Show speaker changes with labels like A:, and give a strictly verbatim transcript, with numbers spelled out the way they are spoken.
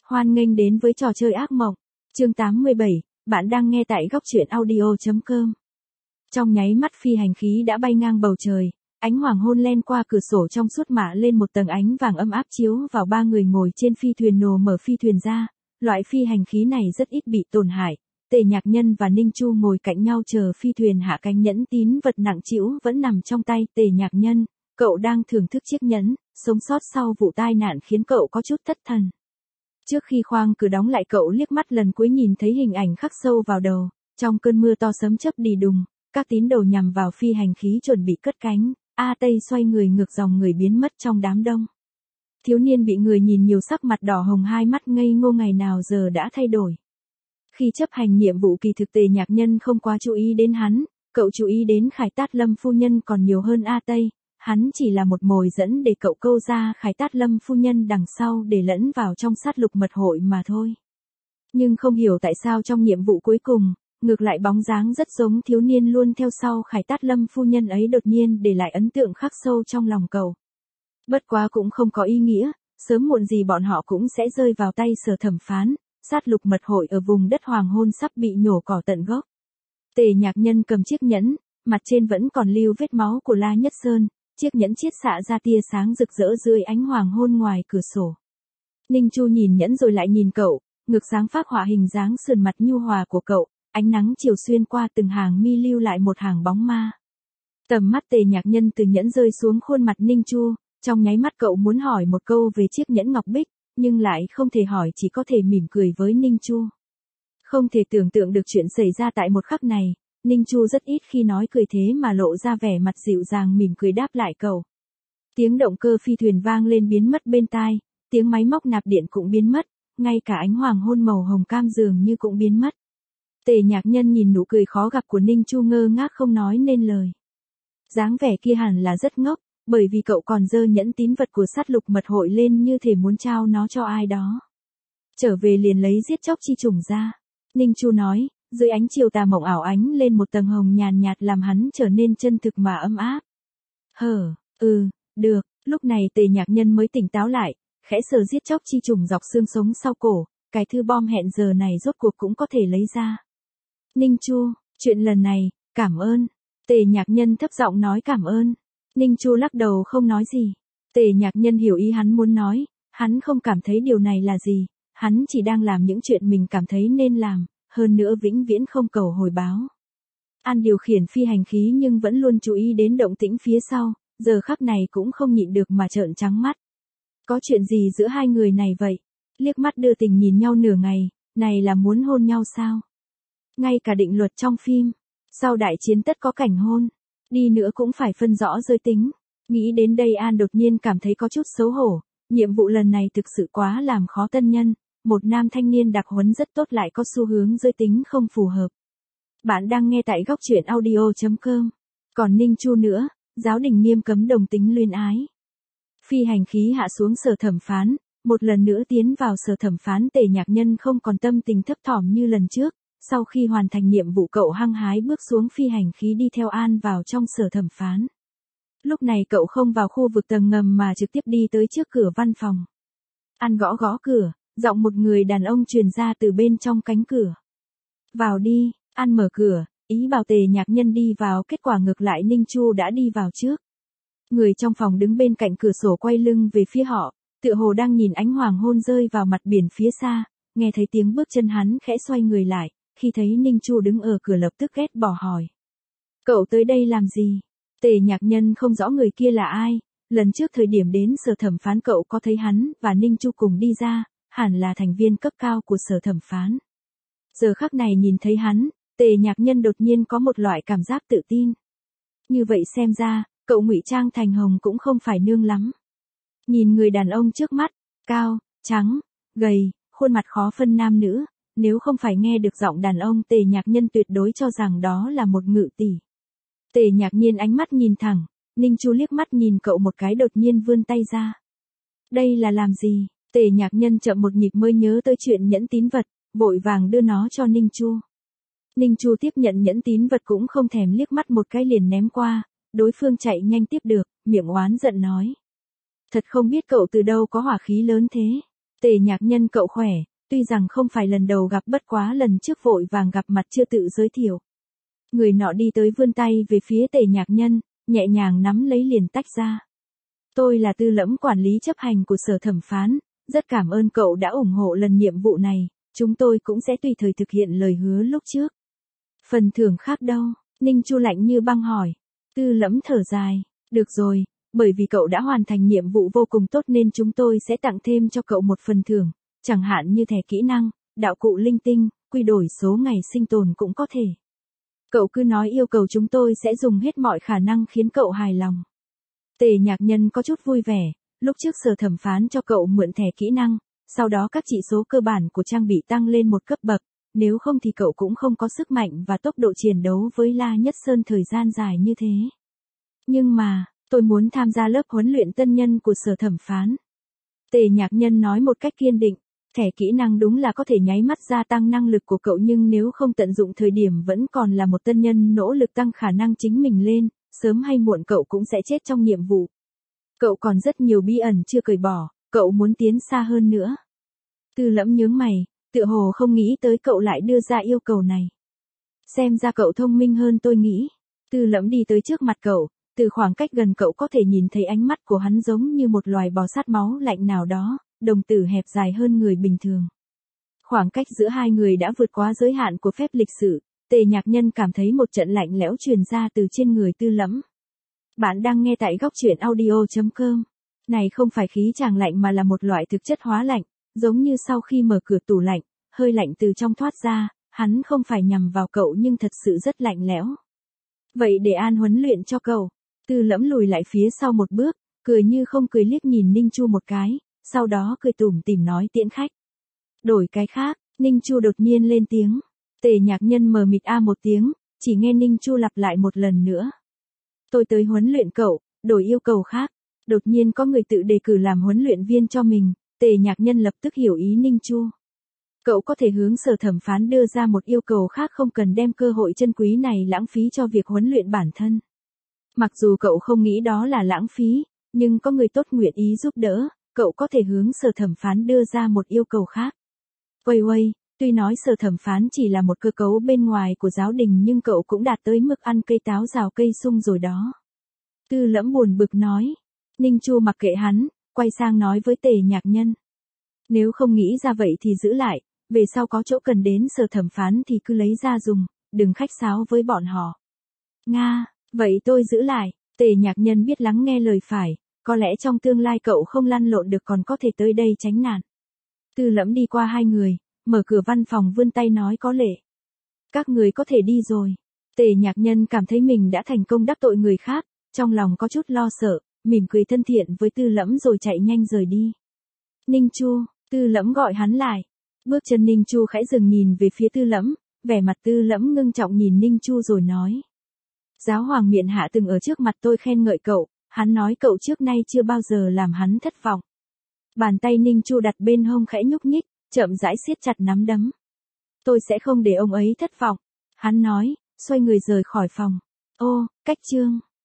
A: Hoan nghênh đến với trò chơi ác mộng. Chương tám mươi bảy, bạn đang nghe tại góc truyện audio chấm com. Trong nháy mắt phi hành khí đã bay ngang bầu trời, ánh hoàng hôn len qua cửa sổ trong suốt mạ lên một tầng ánh vàng âm áp chiếu vào ba người ngồi trên phi thuyền. Nổ mở phi thuyền ra, loại phi hành khí này rất ít bị tổn hại. Tề Nhạc Nhân và Ninh Chu ngồi cạnh nhau chờ phi thuyền hạ cánh. Nhẫn tín vật nặng trĩu vẫn nằm trong tay Tề Nhạc Nhân, cậu đang thưởng thức chiếc nhẫn, sống sót sau vụ tai nạn khiến cậu có chút thất thần. Trước khi khoang cửa đóng lại, cậu liếc mắt lần cuối nhìn thấy hình ảnh khắc sâu vào đầu. Trong cơn mưa to sấm chớp đì đùng, các tín đồ nhằm vào phi hành khí chuẩn bị cất cánh. A Tây xoay người ngược dòng người biến mất trong đám đông. Thiếu niên bị người nhìn nhiều sắc mặt đỏ hồng, hai mắt ngây ngô ngày nào giờ đã thay đổi. Khi chấp hành nhiệm vụ kỳ thực, Tề Nhạc Nhân không quá chú ý đến hắn, cậu chú ý đến Khải Tát Lâm phu nhân còn nhiều hơn A Tây. Hắn chỉ là một mồi dẫn để cậu câu ra Khải Tát Lâm phu nhân đằng sau để lẫn vào trong sát lục mật hội mà thôi. Nhưng không hiểu tại sao trong nhiệm vụ cuối cùng, ngược lại bóng dáng rất giống thiếu niên luôn theo sau Khải Tát Lâm phu nhân ấy đột nhiên để lại ấn tượng khắc sâu trong lòng cậu. Bất quá cũng không có ý nghĩa, sớm muộn gì bọn họ cũng sẽ rơi vào tay Sở Thẩm Phán. Sát lục mật hội ở vùng đất hoàng hôn sắp bị nhổ cỏ tận gốc. Tề Nhạc Nhân cầm chiếc nhẫn, mặt trên vẫn còn lưu vết máu của La Nhất Sơn. Chiếc nhẫn chiết xạ ra tia sáng rực rỡ dưới ánh hoàng hôn ngoài cửa sổ. Ninh Chu nhìn nhẫn rồi lại nhìn cậu, ngực sáng phác họa hình dáng sườn mặt nhu hòa của cậu, ánh nắng chiều xuyên qua từng hàng mi lưu lại một hàng bóng ma. Tầm mắt Tề Nhạc Nhân từ nhẫn rơi xuống khuôn mặt Ninh Chu, trong nháy mắt cậu muốn hỏi một câu về chiếc nhẫn ngọc bích, nhưng lại không thể hỏi, chỉ có thể mỉm cười với Ninh Chu. Không thể tưởng tượng được chuyện xảy ra tại một khắc này. Ninh Chu rất ít khi nói cười thế mà lộ ra vẻ mặt dịu dàng mỉm cười đáp lại cậu. Tiếng động cơ phi thuyền vang lên biến mất bên tai, tiếng máy móc nạp điện cũng biến mất, ngay cả ánh hoàng hôn màu hồng cam dường như cũng biến mất. Tề Nhạc Nhân nhìn nụ cười khó gặp của Ninh Chu ngơ ngác không nói nên lời. Dáng vẻ kia hẳn là rất ngốc, bởi vì cậu còn giơ nhẫn tín vật của sát lục mật hội lên như thể muốn trao nó cho ai đó. Trở về liền lấy giết chóc chi trùng ra. Ninh Chu nói. Dưới ánh chiều tà mộng ảo ánh lên một tầng hồng nhàn nhạt làm hắn trở nên chân thực mà ấm áp. Hờ, ừ, được, lúc này Tề Nhạc Nhân mới tỉnh táo lại, khẽ sờ giết chóc chi trùng dọc xương sống sau cổ, cái thư bom hẹn giờ này rốt cuộc cũng có thể lấy ra. Ninh Chu, chuyện lần này, cảm ơn. Tề Nhạc Nhân thấp giọng nói cảm ơn. Ninh Chu lắc đầu không nói gì. Tề Nhạc Nhân hiểu ý hắn muốn nói, hắn không cảm thấy điều này là gì, hắn chỉ đang làm những chuyện mình cảm thấy nên làm. Hơn nữa vĩnh viễn không cầu hồi báo. An điều khiển phi hành khí nhưng vẫn luôn chú ý đến động tĩnh phía sau, giờ khắc này cũng không nhịn được mà trợn trắng mắt. Có chuyện gì giữa hai người này vậy? Liếc mắt đưa tình nhìn nhau nửa ngày, này là muốn hôn nhau sao? Ngay cả định luật trong phim, sau đại chiến tất có cảnh hôn, đi nữa cũng phải phân rõ giới tính. Nghĩ đến đây An đột nhiên cảm thấy có chút xấu hổ, nhiệm vụ lần này thực sự quá làm khó tân nhân. Một nam thanh niên đặc huấn rất tốt lại có xu hướng giới tính không phù hợp. Bạn đang nghe tại góc truyện audio chấm com. Còn Ninh Chu nữa, giáo đình nghiêm cấm đồng tính luyến ái. Phi hành khí hạ xuống Sở Thẩm Phán, một lần nữa tiến vào Sở Thẩm Phán. Tề Nhạc Nhân không còn tâm tình thấp thỏm như lần trước, sau khi hoàn thành nhiệm vụ cậu hăng hái bước xuống phi hành khí đi theo An vào trong Sở Thẩm Phán. Lúc này cậu không vào khu vực tầng ngầm mà trực tiếp đi tới trước cửa văn phòng. An gõ gõ cửa. Giọng một người đàn ông truyền ra từ bên trong cánh cửa. Vào đi, An mở cửa, ý bảo Tề Nhạc Nhân đi vào, kết quả ngược lại Ninh Chu đã đi vào trước. Người trong phòng đứng bên cạnh cửa sổ quay lưng về phía họ, tựa hồ đang nhìn ánh hoàng hôn rơi vào mặt biển phía xa, nghe thấy tiếng bước chân hắn khẽ xoay người lại, khi thấy Ninh Chu đứng ở cửa lập tức ghét bỏ hỏi. Cậu tới đây làm gì? Tề Nhạc Nhân không rõ người kia là ai, lần trước thời điểm đến Sở Thẩm Phán cậu có thấy hắn và Ninh Chu cùng đi ra. Hẳn là thành viên cấp cao của Sở Thẩm Phán. Giờ khắc này nhìn thấy hắn, Tề Nhạc Nhân đột nhiên có một loại cảm giác tự tin. Như vậy xem ra, cậu ngụy trang thành hồng cũng không phải nương lắm. Nhìn người đàn ông trước mắt, cao, trắng, gầy, khuôn mặt khó phân nam nữ, nếu không phải nghe được giọng đàn ông Tề Nhạc Nhân tuyệt đối cho rằng đó là một ngự tỷ. Tề Nhạc Nhiên ánh mắt nhìn thẳng, Ninh Chu liếc mắt nhìn cậu một cái đột nhiên vươn tay ra. Đây là làm gì? Tề Nhạc Nhân chậm một nhịp mới nhớ tới chuyện nhẫn tín vật, vội vàng đưa nó cho Ninh Chu. Ninh Chu tiếp nhận nhẫn tín vật cũng không thèm liếc mắt một cái liền ném qua, đối phương chạy nhanh tiếp được, miệng oán giận nói. Thật không biết cậu từ đâu có hỏa khí lớn thế. Tề Tề Nhạc Nhân cậu khỏe, tuy rằng không phải lần đầu gặp bất quá lần trước vội vàng gặp mặt chưa tự giới thiệu. Người nọ đi tới vươn tay về phía Tề Nhạc Nhân, nhẹ nhàng nắm lấy liền tách ra. Tôi là Tư Lẫm quản lý chấp hành của sở thẩm phán, rất cảm ơn cậu đã ủng hộ lần nhiệm vụ này, chúng tôi cũng sẽ tùy thời thực hiện lời hứa lúc trước. Phần thưởng khác đâu? Ninh Chu lạnh như băng hỏi. Tư Lẫm thở dài, được rồi, bởi vì cậu đã hoàn thành nhiệm vụ vô cùng tốt nên chúng tôi sẽ tặng thêm cho cậu một phần thưởng, chẳng hạn như thẻ kỹ năng, đạo cụ linh tinh, quy đổi số ngày sinh tồn cũng có thể. Cậu cứ nói yêu cầu chúng tôi sẽ dùng hết mọi khả năng khiến cậu hài lòng. Tề Nhạc Nhân có chút vui vẻ, lúc trước sở thẩm phán cho cậu mượn thẻ kỹ năng, sau đó các chỉ số cơ bản của trang bị tăng lên một cấp bậc, nếu không thì cậu cũng không có sức mạnh và tốc độ chiến đấu với La Nhất Sơn thời gian dài như thế. Nhưng mà, tôi muốn tham gia lớp huấn luyện tân nhân của sở thẩm phán. Tề Nhạc Nhân nói một cách kiên định, thẻ kỹ năng đúng là có thể nháy mắt gia tăng năng lực của cậu nhưng nếu không tận dụng thời điểm vẫn còn là một tân nhân nỗ lực tăng khả năng chính mình lên, sớm hay muộn cậu cũng sẽ chết trong nhiệm vụ. Cậu còn rất nhiều bí ẩn chưa cởi bỏ, cậu muốn tiến xa hơn nữa. Tư Lẫm nhướng mày, tựa hồ không nghĩ tới cậu lại đưa ra yêu cầu này. Xem ra cậu thông minh hơn tôi nghĩ. Tư Lẫm đi tới trước mặt cậu, từ khoảng cách gần cậu có thể nhìn thấy ánh mắt của hắn giống như một loài bò sát máu lạnh nào đó, đồng tử hẹp dài hơn người bình thường. Khoảng cách giữa hai người đã vượt quá giới hạn của phép lịch sử, Tề Nhạc Nhân cảm thấy một trận lạnh lẽo truyền ra từ trên người Tư Lẫm. Bạn đang nghe tại góc truyện audio chấm com. Này không phải khí tràng lạnh mà là một loại thực chất hóa lạnh, giống như sau khi mở cửa tủ lạnh, hơi lạnh từ trong thoát ra, hắn không phải nhằm vào cậu nhưng thật sự rất lạnh lẽo. Vậy để An huấn luyện cho cậu. Tư Lẫm lùi lại phía sau một bước, cười như không cười liếc nhìn Ninh Chu một cái, sau đó cười tủm tỉm nói tiễn khách. Đổi cái khác, Ninh Chu đột nhiên lên tiếng. Tề Nhạc Nhân mờ mịt a một tiếng, chỉ nghe Ninh Chu lặp lại một lần nữa. Tôi tới huấn luyện cậu, đổi yêu cầu khác. Đột nhiên có người tự đề cử làm huấn luyện viên cho mình, Tề Nhạc Nhân lập tức hiểu ý Ninh Chu. Cậu có thể hướng sở thẩm phán đưa ra một yêu cầu khác không cần đem cơ hội chân quý này lãng phí cho việc huấn luyện bản thân. Mặc dù cậu không nghĩ đó là lãng phí, nhưng có người tốt nguyện ý giúp đỡ, cậu có thể hướng sở thẩm phán đưa ra một yêu cầu khác. Uầy uầy, tuy nói sở thẩm phán chỉ là một cơ cấu bên ngoài của giáo đình nhưng cậu cũng đạt tới mức ăn cây táo rào cây sung rồi đó. Tư Lẫm buồn bực nói. Ninh Chu mặc kệ hắn, quay sang nói với Tề Nhạc Nhân. Nếu không nghĩ ra vậy thì giữ lại, về sau có chỗ cần đến sở thẩm phán thì cứ lấy ra dùng, đừng khách sáo với bọn họ. Nga, vậy tôi giữ lại. Tề Nhạc Nhân biết lắng nghe lời phải, có lẽ trong tương lai cậu không lăn lộn được còn có thể tới đây tránh nạn. Tư Lẫm đi qua hai người, mở cửa văn phòng vươn tay nói có lệ. Các người có thể đi rồi. Tề Nhạc Nhân cảm thấy mình đã thành công đắc tội người khác, trong lòng có chút lo sợ, mỉm cười thân thiện với Tư Lẫm rồi chạy nhanh rời đi. Ninh Chu, Tư Lẫm gọi hắn lại. Bước chân Ninh Chu khẽ dừng nhìn về phía Tư Lẫm, vẻ mặt Tư Lẫm ngưng trọng nhìn Ninh Chu rồi nói. Giáo hoàng miện hạ từng ở trước mặt tôi khen ngợi cậu, hắn nói cậu trước nay chưa bao giờ làm hắn thất vọng. Bàn tay Ninh Chu đặt bên hông khẽ nhúc nhích, chậm rãi siết chặt nắm đấm. Tôi sẽ không để ông ấy thất vọng. Hắn nói, xoay người rời khỏi phòng. Ô, cách chương.